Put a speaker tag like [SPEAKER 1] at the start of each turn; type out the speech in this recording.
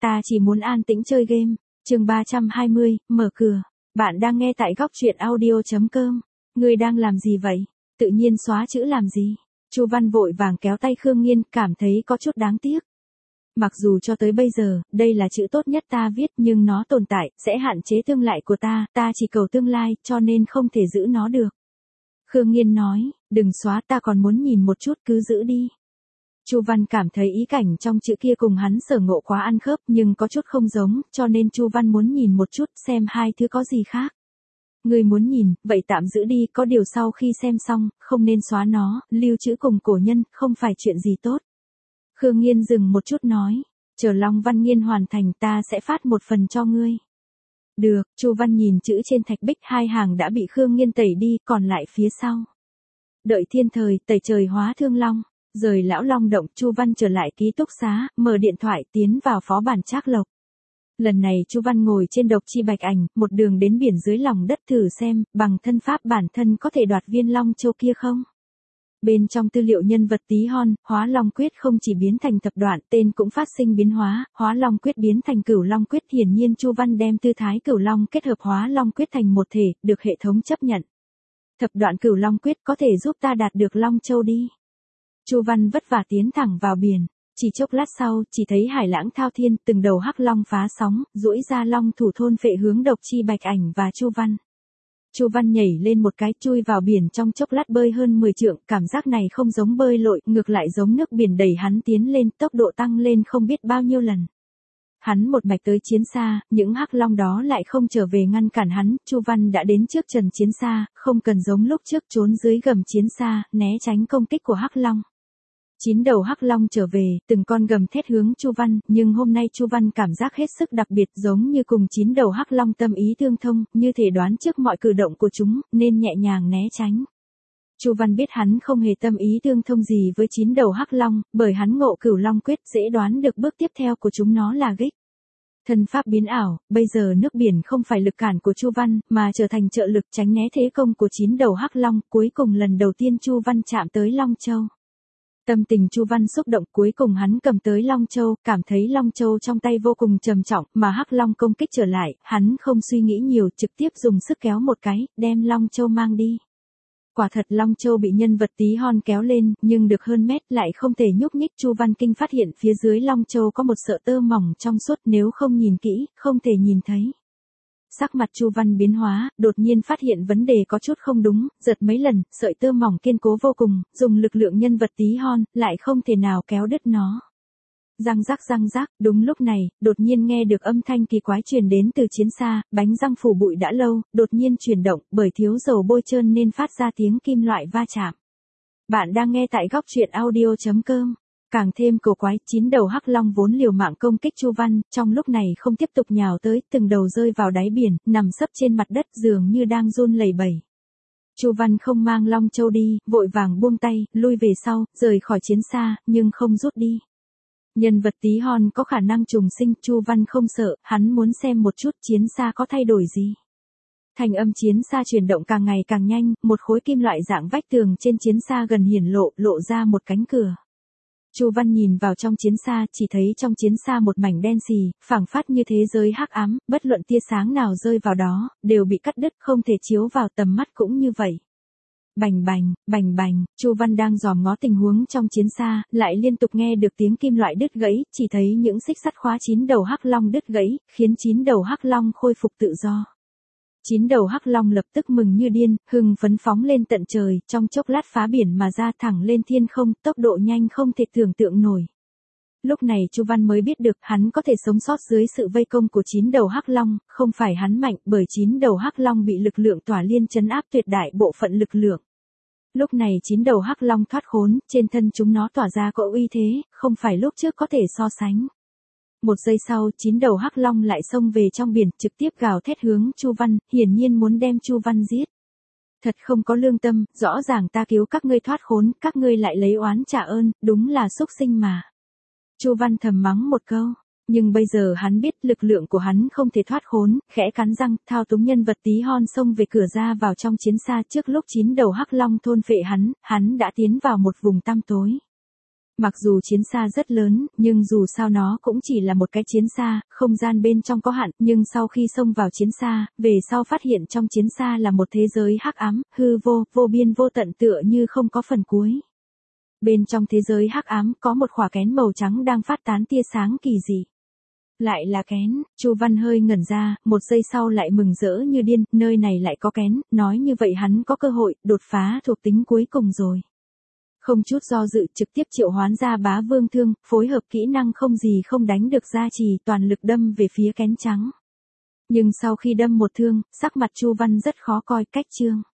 [SPEAKER 1] ta chỉ muốn an tĩnh chơi game. Chương 320, mở cửa. Bạn đang nghe tại góc truyện audio.com. Ngươi đang làm gì vậy? Tự nhiên xóa chữ làm gì? Chu Văn vội vàng kéo tay Khương Nghiên, cảm thấy có chút đáng tiếc. Mặc dù cho tới bây giờ, đây là chữ tốt nhất ta viết, nhưng nó tồn tại, sẽ hạn chế tương lai của ta chỉ cầu tương lai, cho nên không thể giữ nó được. Khương Nghiên nói, đừng xóa, ta còn muốn nhìn một chút, cứ giữ đi. Chu Văn cảm thấy ý cảnh trong chữ kia cùng hắn sở ngộ quá ăn khớp, nhưng có chút không giống, cho nên Chu Văn muốn nhìn một chút, xem hai thứ có gì khác. Ngươi muốn nhìn, vậy tạm giữ đi, có điều sau khi xem xong, không nên xóa nó, lưu trữ cùng cổ nhân, không phải chuyện gì tốt. Khương Nghiên dừng một chút nói, chờ Long Văn Nghiên hoàn thành ta sẽ phát một phần cho ngươi. Được, Chu Văn nhìn chữ trên thạch bích, hai hàng đã bị Khương Nghiên tẩy đi, còn lại phía sau. Đợi thiên thời, tẩy trời hóa thương long. Rời lão long động, Chu Văn trở lại ký túc xá, mở điện thoại tiến vào phó bản Trác Lộc. Lần này Chu Văn ngồi trên độc chi bạch ảnh, một đường đến biển dưới lòng đất thử xem, bằng thân pháp bản thân có thể đoạt viên long châu kia không? Bên trong tư liệu nhân vật tí hon, Hóa Long Quyết không chỉ biến thành thập đoạn, tên cũng phát sinh biến hóa, Hóa Long Quyết biến thành Cửu Long Quyết, hiển nhiên Chu Văn đem tư thái Cửu Long kết hợp Hóa Long Quyết thành một thể, được hệ thống chấp nhận. Thập đoạn Cửu Long Quyết có thể giúp ta đạt được Long Châu đi. Chu Văn vất vả tiến thẳng vào biển, chỉ chốc lát sau, chỉ thấy hải lãng thao thiên, từng đầu hắc long phá sóng, duỗi ra long thủ thôn phệ hướng độc chi bạch ảnh và Chu Văn. Chu Văn nhảy lên một cái, chui vào biển trong chốc lát bơi hơn 10 trượng, cảm giác này không giống bơi lội, ngược lại giống nước biển đẩy hắn tiến lên, tốc độ tăng lên không biết bao nhiêu lần. Hắn một mạch tới chiến xa, những hắc long đó lại không trở về ngăn cản hắn, Chu Văn đã đến trước trần chiến xa, không cần giống lúc trước trốn dưới gầm chiến xa, né tránh công kích của hắc long. 9 đầu hắc long trở về, từng con gầm thét hướng Chu Văn, nhưng hôm nay Chu Văn cảm giác hết sức đặc biệt, giống như cùng 9 đầu hắc long tâm ý tương thông, như thể đoán trước mọi cử động của chúng, nên nhẹ nhàng né tránh. Chu Văn biết hắn không hề tâm ý tương thông gì với 9 đầu hắc long, bởi hắn ngộ Cửu Long Quyết, dễ đoán được bước tiếp theo của chúng nó là gích. Thân pháp biến ảo, bây giờ nước biển không phải lực cản của Chu Văn, mà trở thành trợ lực tránh né thế công của 9 đầu hắc long, cuối cùng lần đầu tiên Chu Văn chạm tới Long Châu. Tâm tình Chu Văn xúc động, cuối cùng hắn cầm tới Long Châu, cảm thấy Long Châu trong tay vô cùng trầm trọng, mà hắc long công kích trở lại, hắn không suy nghĩ nhiều, trực tiếp dùng sức kéo một cái, đem Long Châu mang đi. Quả thật Long Châu bị nhân vật tí hon kéo lên, nhưng được hơn mét lại không thể nhúc nhích. Chu Văn Kinh phát hiện phía dưới Long Châu có một sợi tơ mỏng trong suốt, nếu không nhìn kỹ, không thể nhìn thấy. Sắc mặt Chu Văn biến hóa, đột nhiên phát hiện vấn đề có chút không đúng, giật mấy lần, sợi tơ mỏng kiên cố vô cùng, dùng lực lượng nhân vật tí hon, lại không thể nào kéo đứt nó. Răng rắc, đúng lúc này, đột nhiên nghe được âm thanh kỳ quái truyền đến từ chiến xa, bánh răng phủ bụi đã lâu, đột nhiên chuyển động, bởi thiếu dầu bôi trơn nên phát ra tiếng kim loại va chạm. Bạn đang nghe tại góc truyện audio.com. Càng thêm cổ quái, 9 đầu hắc long vốn liều mạng công kích Chu Văn, trong lúc này không tiếp tục nhào tới, từng đầu rơi vào đáy biển, nằm sấp trên mặt đất dường như đang run lẩy bẩy. Chu Văn không mang Long Châu đi, vội vàng buông tay, lui về sau, rời khỏi chiến xa, nhưng không rút đi. Nhân vật tí hon có khả năng trùng sinh, Chu Văn không sợ, hắn muốn xem một chút chiến xa có thay đổi gì. Thành âm chiến xa chuyển động càng ngày càng nhanh, một khối kim loại dạng vách tường trên chiến xa gần hiển lộ ra một cánh cửa. Chu Văn nhìn vào trong chiến xa, chỉ thấy trong chiến xa một mảnh đen xì, phảng phất như thế giới hắc ám, bất luận tia sáng nào rơi vào đó, đều bị cắt đứt, không thể chiếu vào tầm mắt cũng như vậy. Bành bành, Chu Văn đang dòm ngó tình huống trong chiến xa, lại liên tục nghe được tiếng kim loại đứt gãy, chỉ thấy những xích sắt khóa 9 đầu hắc long đứt gãy, khiến 9 đầu hắc long khôi phục tự do. 9 đầu hắc long lập tức mừng như điên, hưng phấn phóng lên tận trời, trong chốc lát phá biển mà ra thẳng lên thiên không, tốc độ nhanh không thể tưởng tượng nổi. Lúc này Chu Văn mới biết được hắn có thể sống sót dưới sự vây công của 9 đầu hắc long, không phải hắn mạnh, bởi 9 đầu hắc long bị lực lượng tỏa liên trấn áp tuyệt đại bộ phận lực lượng. Lúc này 9 đầu hắc long thoát khốn, trên thân chúng nó tỏa ra cỗ uy thế, không phải lúc trước có thể so sánh. Một giây sau, 9 đầu hắc long lại xông về trong biển, trực tiếp gào thét hướng Chu Văn, hiển nhiên muốn đem Chu Văn giết. Thật không có lương tâm, rõ ràng ta cứu các ngươi thoát khốn, các ngươi lại lấy oán trả ơn, đúng là xúc sinh mà. Chu Văn thầm mắng một câu, nhưng bây giờ hắn biết lực lượng của hắn không thể thoát khốn, khẽ cắn răng, thao túng nhân vật tí hon xông về cửa ra vào trong chiến xa. Trước lúc 9 đầu hắc long thôn phệ hắn đã tiến vào một vùng tăm tối. Mặc dù chiến xa rất lớn, nhưng dù sao nó cũng chỉ là một cái chiến xa, không gian bên trong có hạn, nhưng sau khi xông vào chiến xa, về sau phát hiện trong chiến xa là một thế giới hắc ám, hư vô, vô biên vô tận tựa như không có phần cuối. Bên trong thế giới hắc ám có một khỏa kén màu trắng đang phát tán tia sáng kỳ dị. Lại là kén, Chu Văn hơi ngẩn ra, một giây sau lại mừng rỡ như điên, nơi này lại có kén, nói như vậy hắn có cơ hội đột phá thuộc tính cuối cùng rồi. Không chút do dự trực tiếp triệu hoán ra Bá Vương Thương, phối hợp kỹ năng không gì không đánh được gia trì toàn lực đâm về phía kén trắng. Nhưng sau khi đâm một thương, sắc mặt Chu Văn rất khó coi, cách chương.